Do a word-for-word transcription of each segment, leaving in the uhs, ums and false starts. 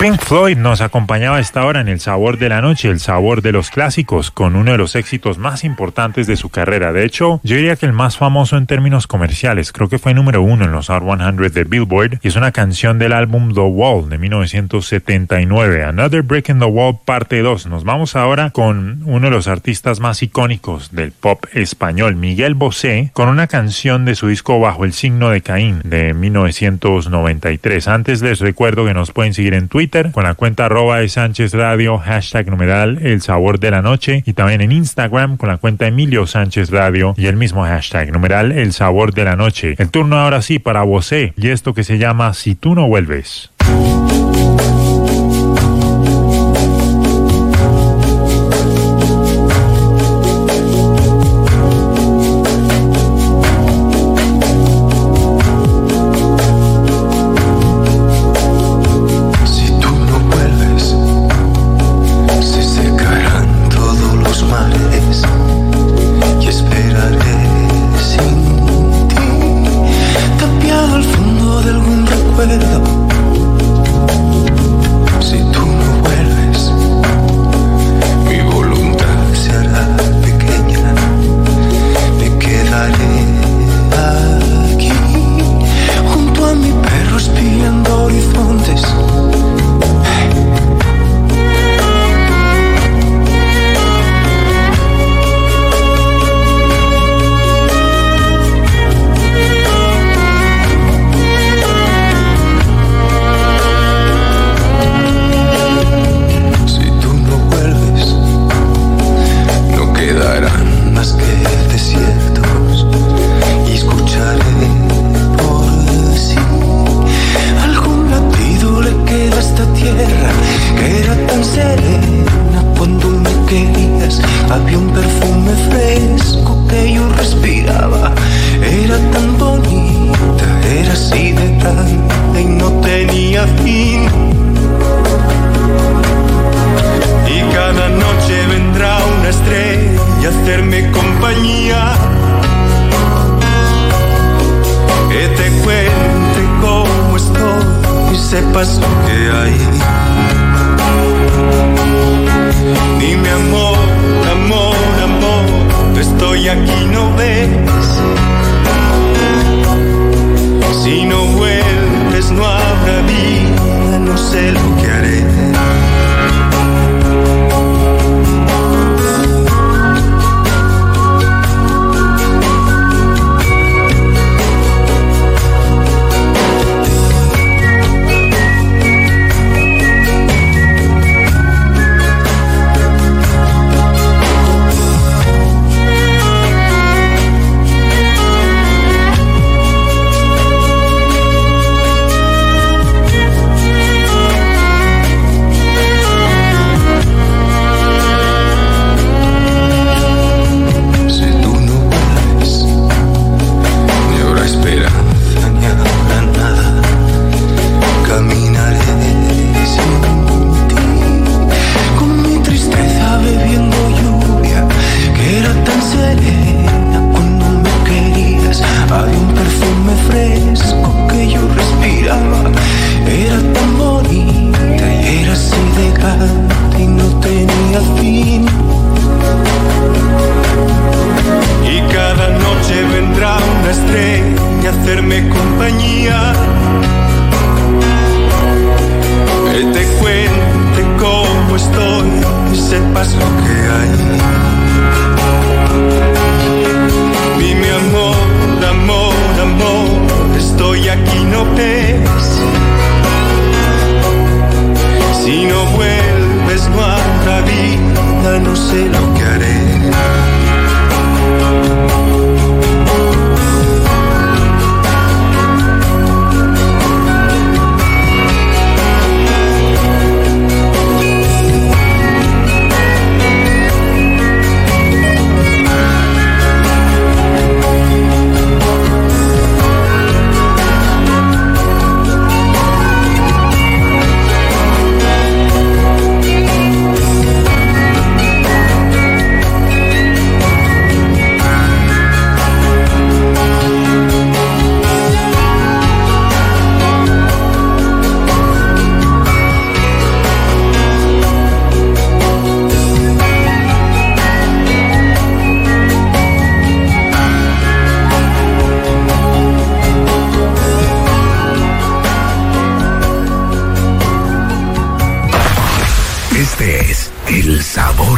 Pink Floyd nos acompañaba a esta hora en El Sabor de la Noche, el sabor de los clásicos, con uno de los éxitos más importantes de su carrera. De hecho, yo diría que el más famoso en términos comerciales. Creo que fue número uno en los Hot cien de Billboard y es una canción del álbum The Wall de mil novecientos setenta y nueve. Another Brick in the Wall parte dos. Nos vamos ahora con uno de los artistas más icónicos del pop español, Miguel Bosé, con una canción de su disco Bajo el signo de Caín de mil novecientos noventa y tres. Antes les recuerdo que nos pueden seguir en Twitter con la cuenta arroba de Sánchez Radio, hashtag numeral El Sabor de la Noche, y también en Instagram con la cuenta Emilio Sánchez Radio y el mismo hashtag numeral El Sabor de la Noche. El turno ahora sí para Bosé y esto que se llama Si tú no vuelves.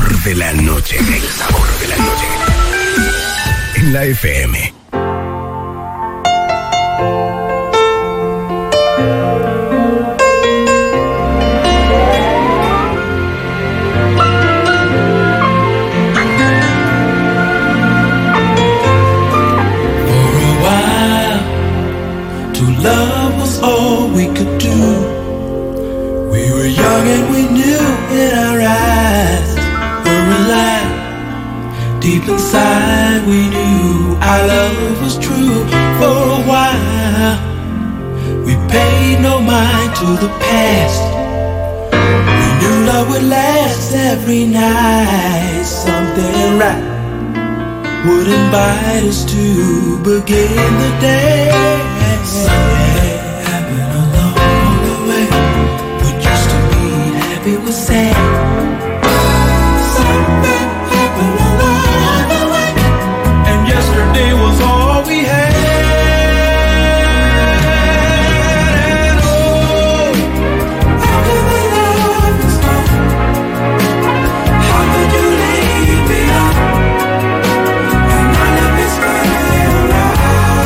sabor de la noche. El sabor de la noche. En la F M. Love was all we could do. We were young and we knew in our eyes were alive. Deep inside we knew our love was true. For a while we paid no mind to the past. We knew love would last every night. Something right would invite us to begin the day. Something happened along the way. What used to be happy was sad. Something happened along the way, and yesterday was all we had. And oh, after the love was gone, how could you leave me on? And none of this stay around.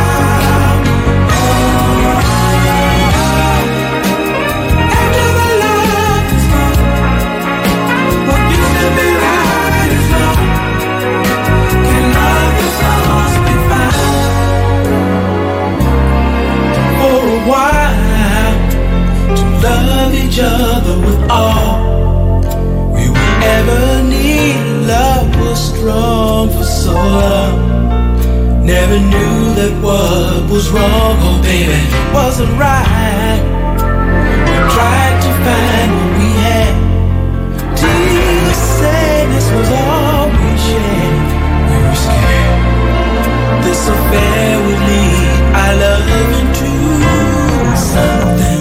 Love each other with all we would ever need. Love was strong for so long. Never knew that what was wrong, oh baby, wasn't right. We tried to find what we had. Deep sadness was all we shared. We were scared this affair would lead our love into something.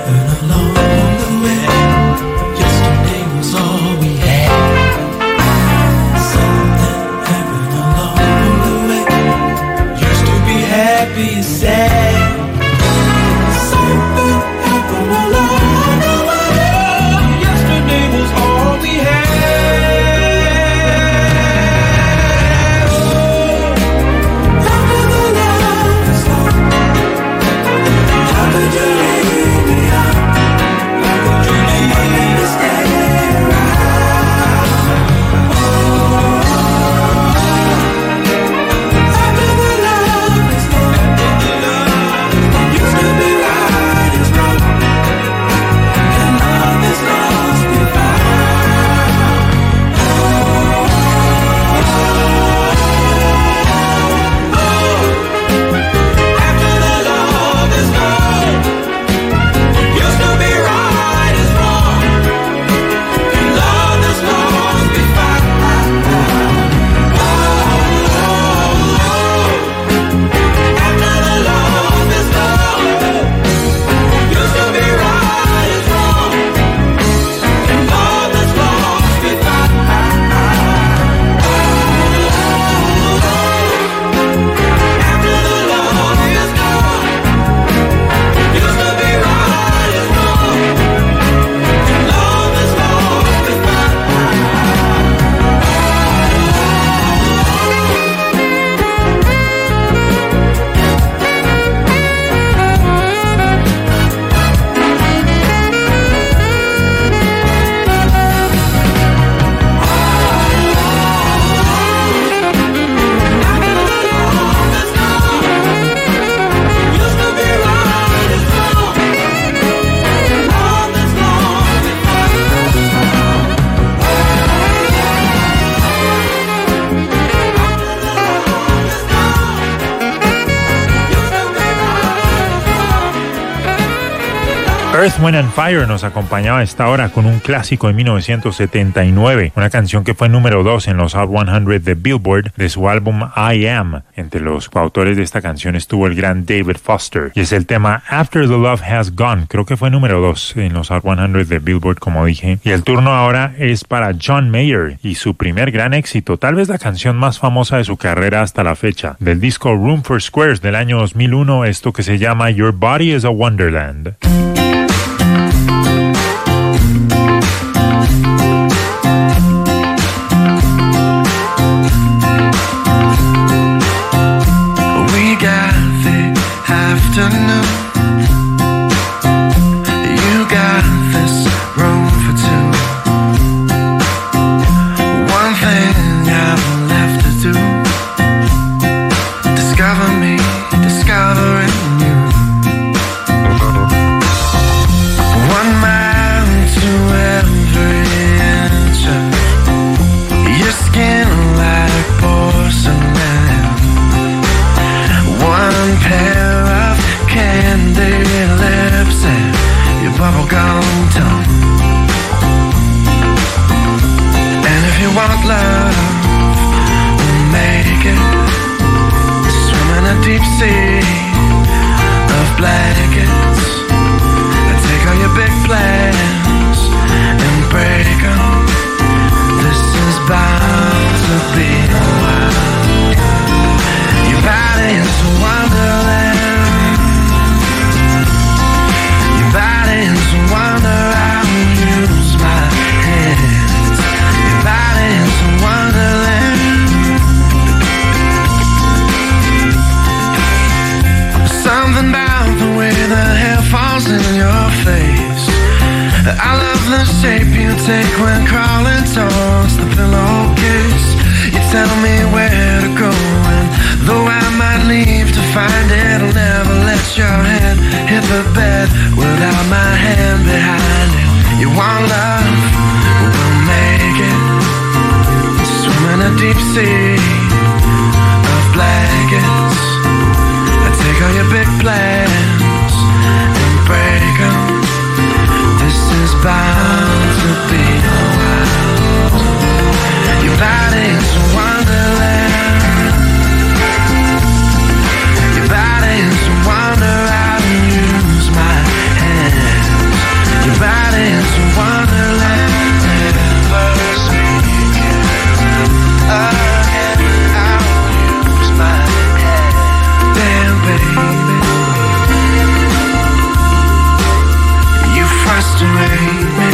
Be sad. Something happened along the way. Yesterday was all we had. Oh, after the love is gone, how could you leave me on? How could you leave me stay around? Oh, after the love is gone. Earth, Wind and Fire nos acompañaba a esta hora con un clásico de mil novecientos setenta y nueve, una canción que fue número dos en los Hot cien de Billboard de su álbum I Am. Entre los coautores de esta canción estuvo el gran David Foster y es el tema After the Love Has Gone. Creo que fue número dos en los Hot cien de Billboard, como dije. Y el turno ahora es para John Mayer y su primer gran éxito, tal vez la canción más famosa de su carrera hasta la fecha, del disco Room for Squares del año dos mil uno, esto que se llama Your Body is a Wonderland. porcelain. One pair of candy lips and your bubblegum tongue. And if you want love, we'll make it. Swim in a deep sea of blankets. I take all your big plans and break them. This is bound to be a while. Your body's a wonderland. Your body's a wonder. I'll use my hands. Your body's a wonderland. Something about the way the hair falls in your face. I love the shape you take when crawling towards the pillowcase. You tell me where to go, and though I might leave to find it, I'll never let your hand hit the bed without my hand behind it. You want love? We'll make it. Swim in a deep sea of blankets. I take all your big plans and break them. This is bound to be a while. Your body's a wonderland. Your body's a wonder. I'll use my hands. Your body's a wonderland. Never speaking again. I'll use my hands. Damn, baby, you frustrate me.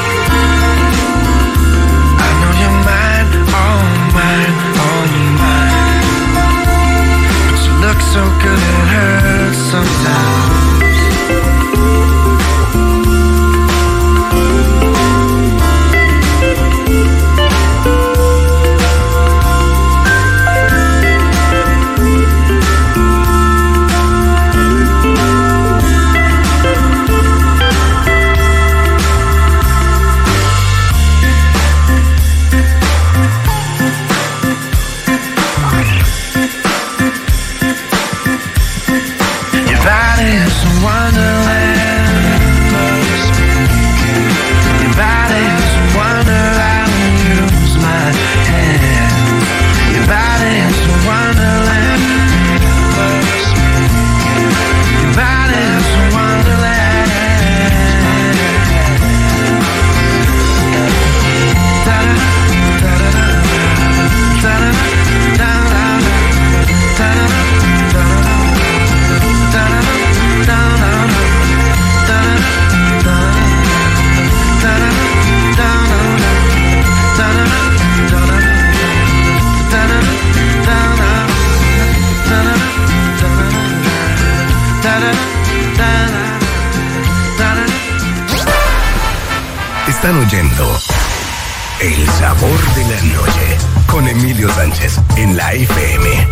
I know you're mine, all mine, all mine. But you look so good it hurts sometimes. Están oyendo El Sabor de la Noche con Emilio Sánchez en la F M.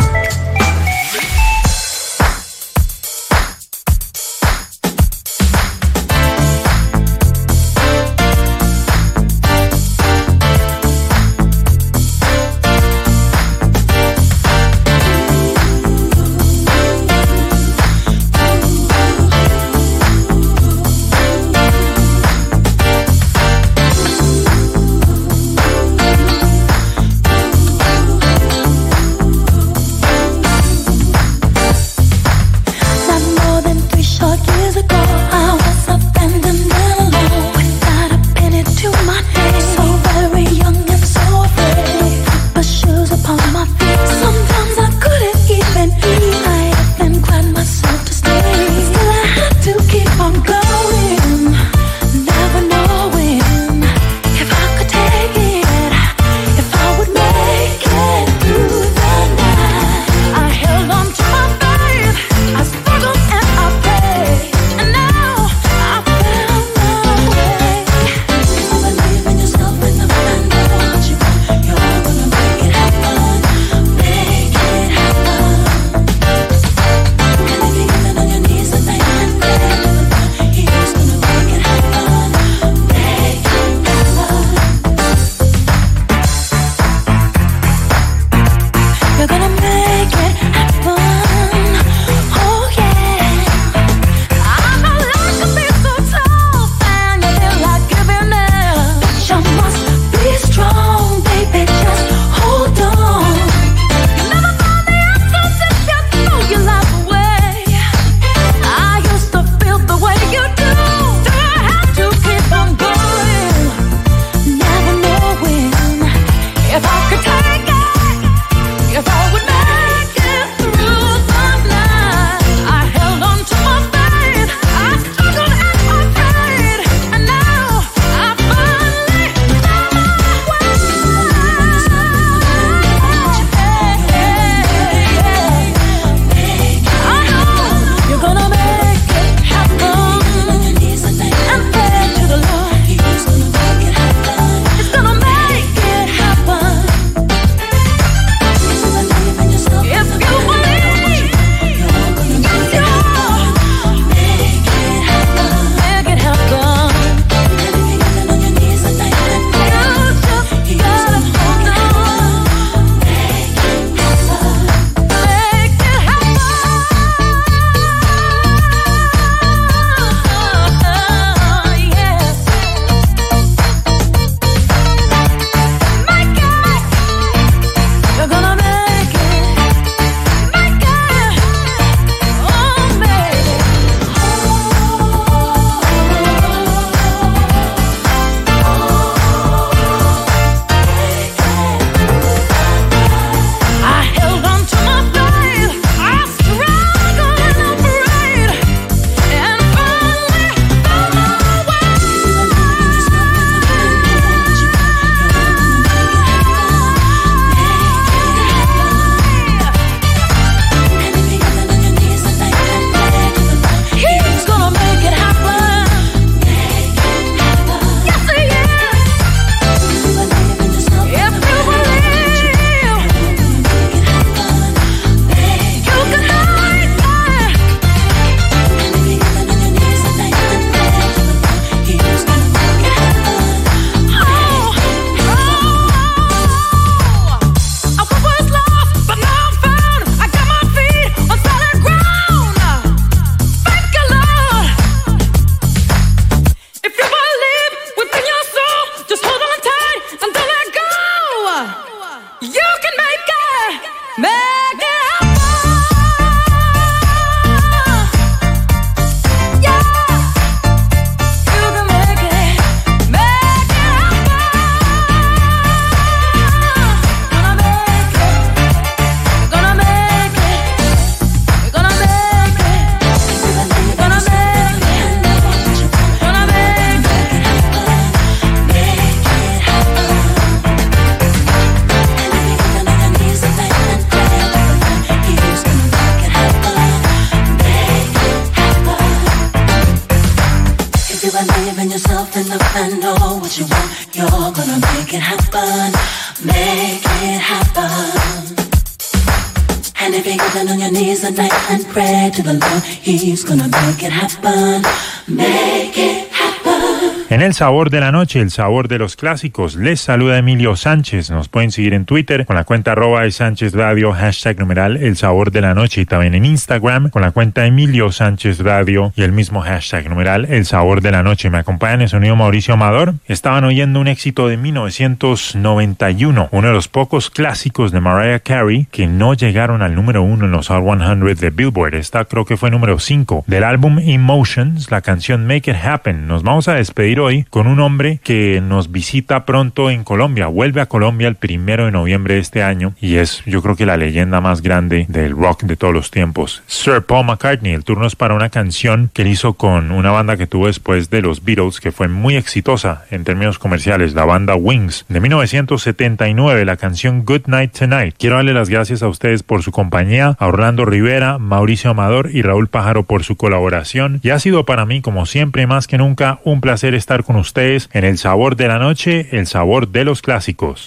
En el sabor de la noche, el sabor de los clásicos, les saluda Emilio Sánchez. Nos pueden seguir en Twitter con la cuenta arroba de Sánchez Radio, hashtag numeral el sabor de la noche, y también en Instagram con la cuenta Emilio Sánchez Radio y el mismo hashtag numeral el sabor de la noche. Me acompaña en el sonido Mauricio Amador. Estaban oyendo un éxito de mil novecientos noventa y uno, uno de los pocos clásicos de Mariah Carey que no llegaron al número uno en los Hot cien de Billboard. Esta creo que fue número cinco. Del álbum Emotions, la canción Make It Happen. Nos vamos a despedir hoy con un hombre que nos visita pronto en Colombia. Vuelve a Colombia el primero de noviembre de este año y es, yo creo que la leyenda más grande del rock de todos los tiempos. Sir Paul McCartney. El turno es para una canción que él hizo con una banda que tuvo después de los Beatles, que fue muy exitosa en términos comerciales, la banda Wings. De mil novecientos setenta y nueve, la canción Good Night Tonight. Quiero darle las gracias a ustedes por su compañía, a Orlando Rivera, Mauricio Amador y Raúl Pájaro por su colaboración. Y ha sido para mí, como siempre, más que nunca, un placer estar con ustedes en el sabor de la noche, el sabor de los clásicos.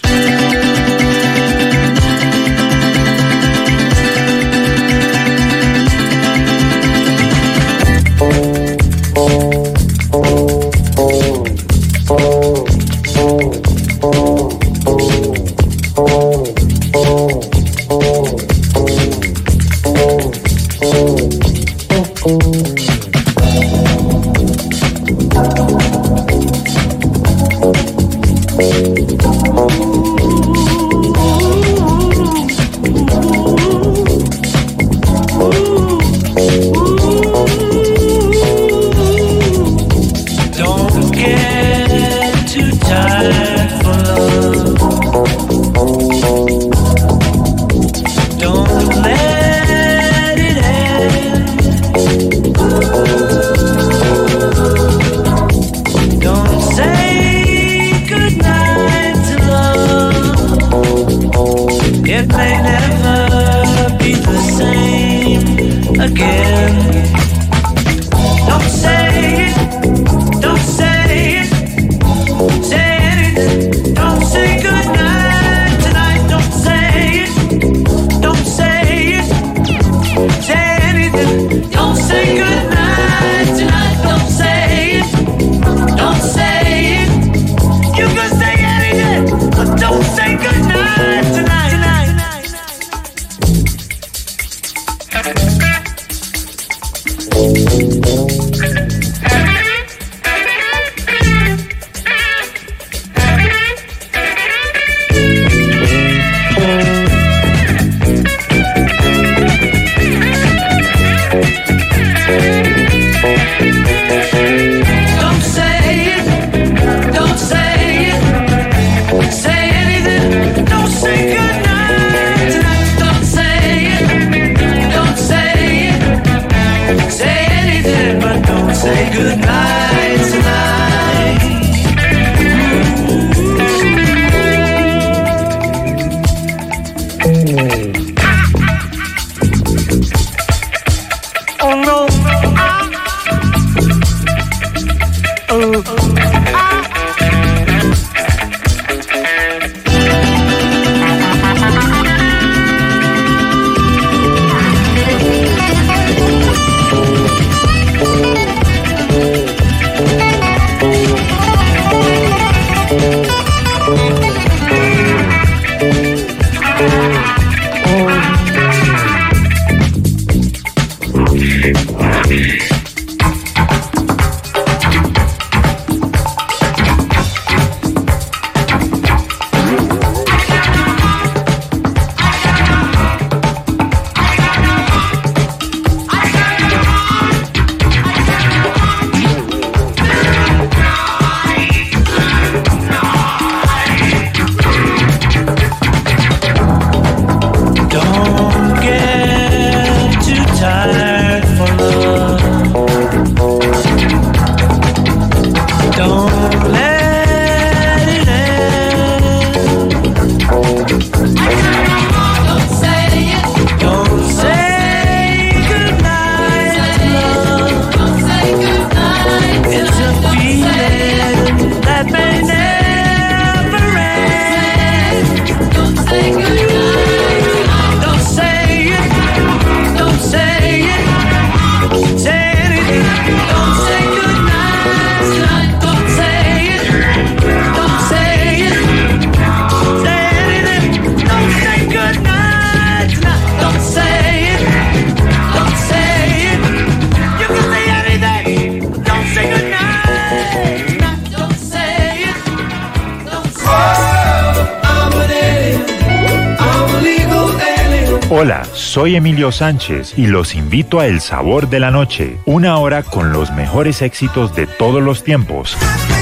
Hola, soy Emilio Sánchez y los invito a El Sabor de la Noche, una hora con los mejores éxitos de todos los tiempos.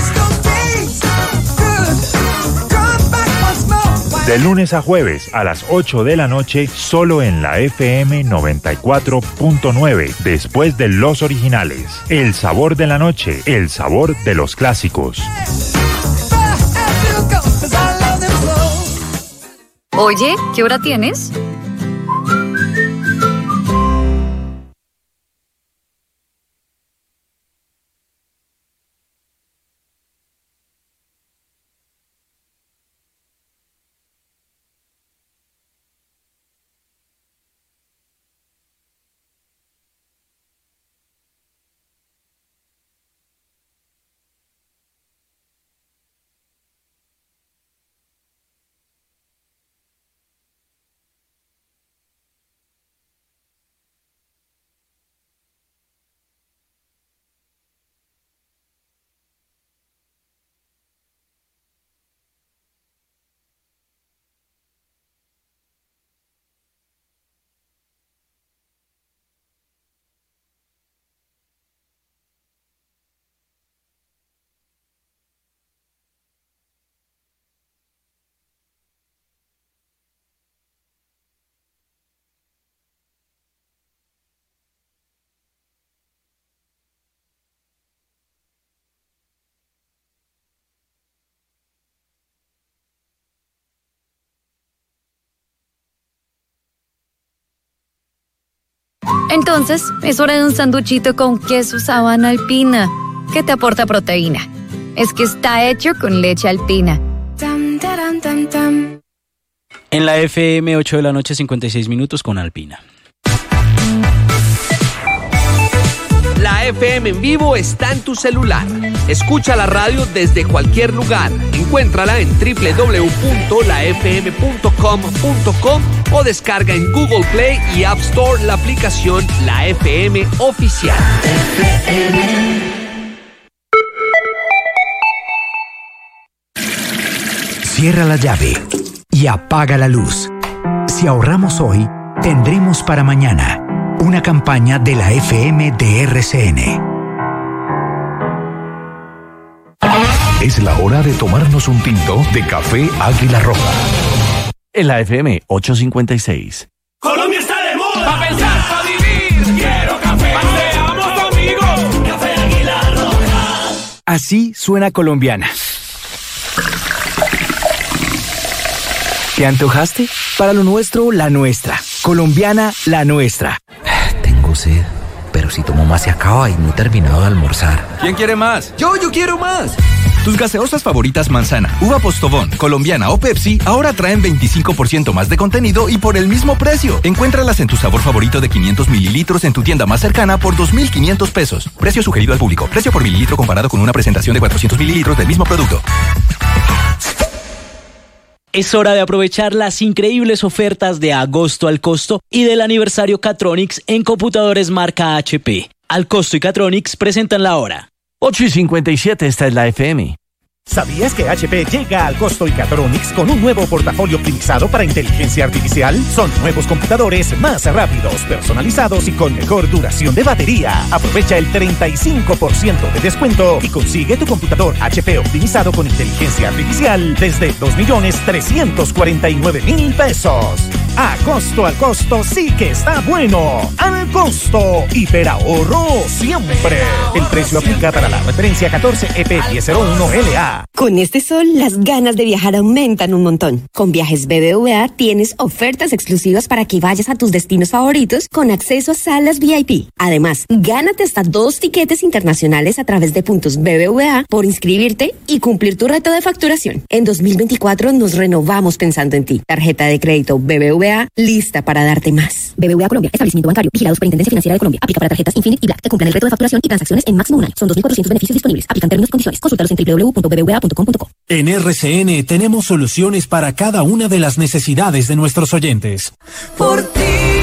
De lunes a jueves a las ocho de la noche, solo en la F M noventa y cuatro punto nueve, después de los originales. El Sabor de la Noche, el sabor de los clásicos. Oye, ¿qué hora tienes? Entonces, es hora de un sanduchito con queso Sabana Alpina, que te aporta proteína. Es que está hecho con leche alpina. Tam, taram, tam, tam. En la F M, ocho de la noche, cincuenta y seis minutos con Alpina. La F M en vivo está en tu celular. Escucha la radio desde cualquier lugar. Encuéntrala en doble u doble u doble u punto la f m punto com punto com o descarga en Google Play y App Store la aplicación La F M Oficial. Cierra la llave y apaga la luz. Si ahorramos hoy, tendremos para mañana. Una campaña de la F M de R C N. Es la hora de tomarnos un tinto de café Águila Roja. En la F M ochocientos cincuenta y seis. Colombia está de moda. Pa' pensar, pa' vivir. Quiero café. Paseamos conmigo. Café Águila Roja. Así suena Colombiana. ¿Te antojaste? Para lo nuestro, la nuestra. Colombiana, la nuestra. Tengo sed, pero si tomo más se acaba y no he terminado de almorzar. ¿Quién quiere más? Yo, yo quiero más. Tus gaseosas favoritas Manzana, Uva Postobón, Colombiana o Pepsi ahora traen veinticinco por ciento más de contenido y por el mismo precio. Encuéntralas en tu sabor favorito de quinientos mililitros en tu tienda más cercana por dos mil quinientos pesos. Precio sugerido al público. Precio por mililitro comparado con una presentación de cuatrocientos mililitros del mismo producto. Es hora de aprovechar las increíbles ofertas de agosto al costo y del aniversario Catronics en computadores marca H P. Al costo y Catronics presentan la hora. ocho y cincuenta y siete, esta es la F M. ¿Sabías que H P llega al costo y Catronics con un nuevo portafolio optimizado para inteligencia artificial? Son nuevos computadores más rápidos, personalizados y con mejor duración de batería. Aprovecha el treinta y cinco por ciento de descuento y consigue tu computador H P optimizado con inteligencia artificial desde dos millones trescientos cuarenta y nueve mil pesos. A costo al costo sí que está bueno. Al costo, hiperahorro siempre. El precio aplica para la referencia catorce E P diez cero uno L A. Con este sol, las ganas de viajar aumentan un montón. Con Viajes B B V A tienes ofertas exclusivas para que vayas a tus destinos favoritos con acceso a salas V I P. Además, gánate hasta dos tiquetes internacionales a través de puntos B B V A por inscribirte y cumplir tu reto de facturación. En dos mil veinticuatro nos renovamos pensando en ti. Tarjeta de crédito B B V A lista para darte más. B B V A Colombia, establecimiento bancario, vigilado Superintendencia Financiera de Colombia. Aplica para tarjetas Infinite y Black que cumplan el reto de facturación y transacciones en máximo un año. Son dos mil cuatrocientos beneficios disponibles. Aplican términos y condiciones. Consúltalos en doble u doble u doble u punto b b v a punto com punto co. En R C N tenemos soluciones para cada una de las necesidades de nuestros oyentes. Por ti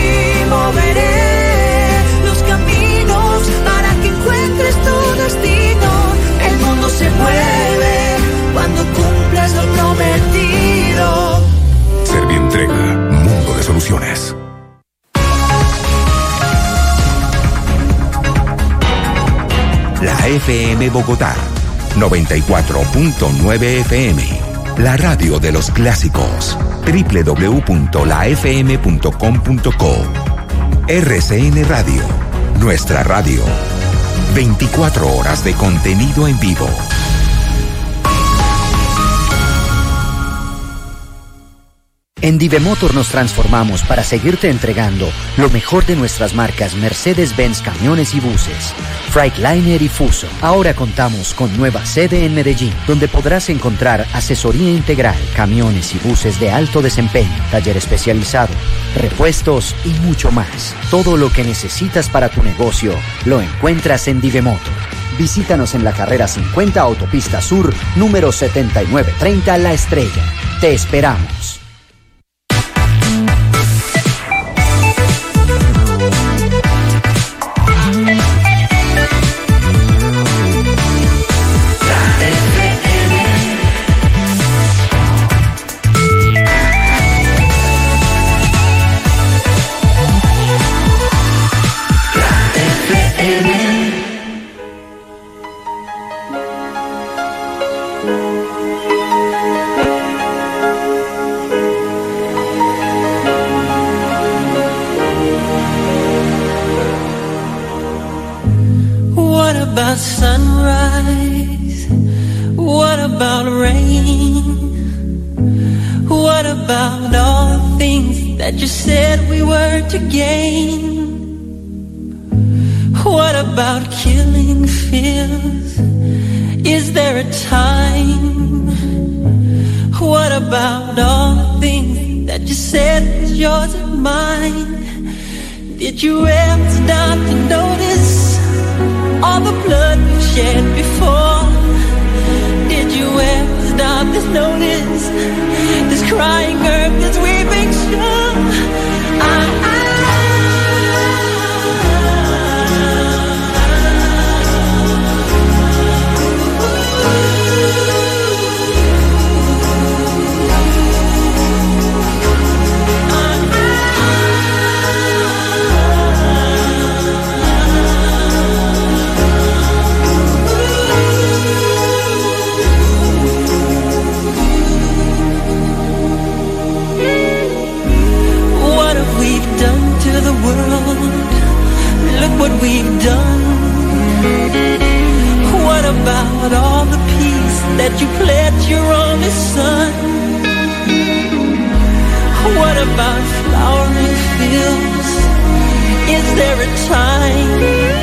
moveré los caminos para que encuentres tu destino. El mundo se mueve cuando cumples lo prometido. Servientrega, mundo de soluciones. F M Bogotá, noventa y cuatro punto nueve F M. La radio de los clásicos. doble u doble u doble u punto la f m punto com punto co. R C N Radio. Nuestra radio. veinticuatro horas de contenido en vivo. En Divemotor nos transformamos para seguirte entregando lo mejor de nuestras marcas Mercedes-Benz Camiones y Buses, Freightliner y Fuso. Ahora contamos con nueva sede en Medellín, donde podrás encontrar asesoría integral, camiones y buses de alto desempeño, taller especializado, repuestos y mucho más. Todo lo que necesitas para tu negocio lo encuentras en Divemotor. Visítanos en la carrera cincuenta Autopista Sur, número setenta y nueve treinta La Estrella. Te esperamos. Sunrise, what about rain? What about all the things that you said we were to gain? What about killing fears? Is there a time? What about all the things that you said was yours and mine? Did you ever stop to notice all the blood we've shed before? Did you ever stop to notice this crying earth, this weeping shore? I, I the world, look what we've done. What about all the peace that you pledged your only son? What about flowering fields? Is there a time?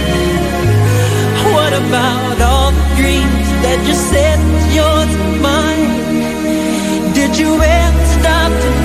What about all the dreams that you said was yours and mine? Did you ever stop to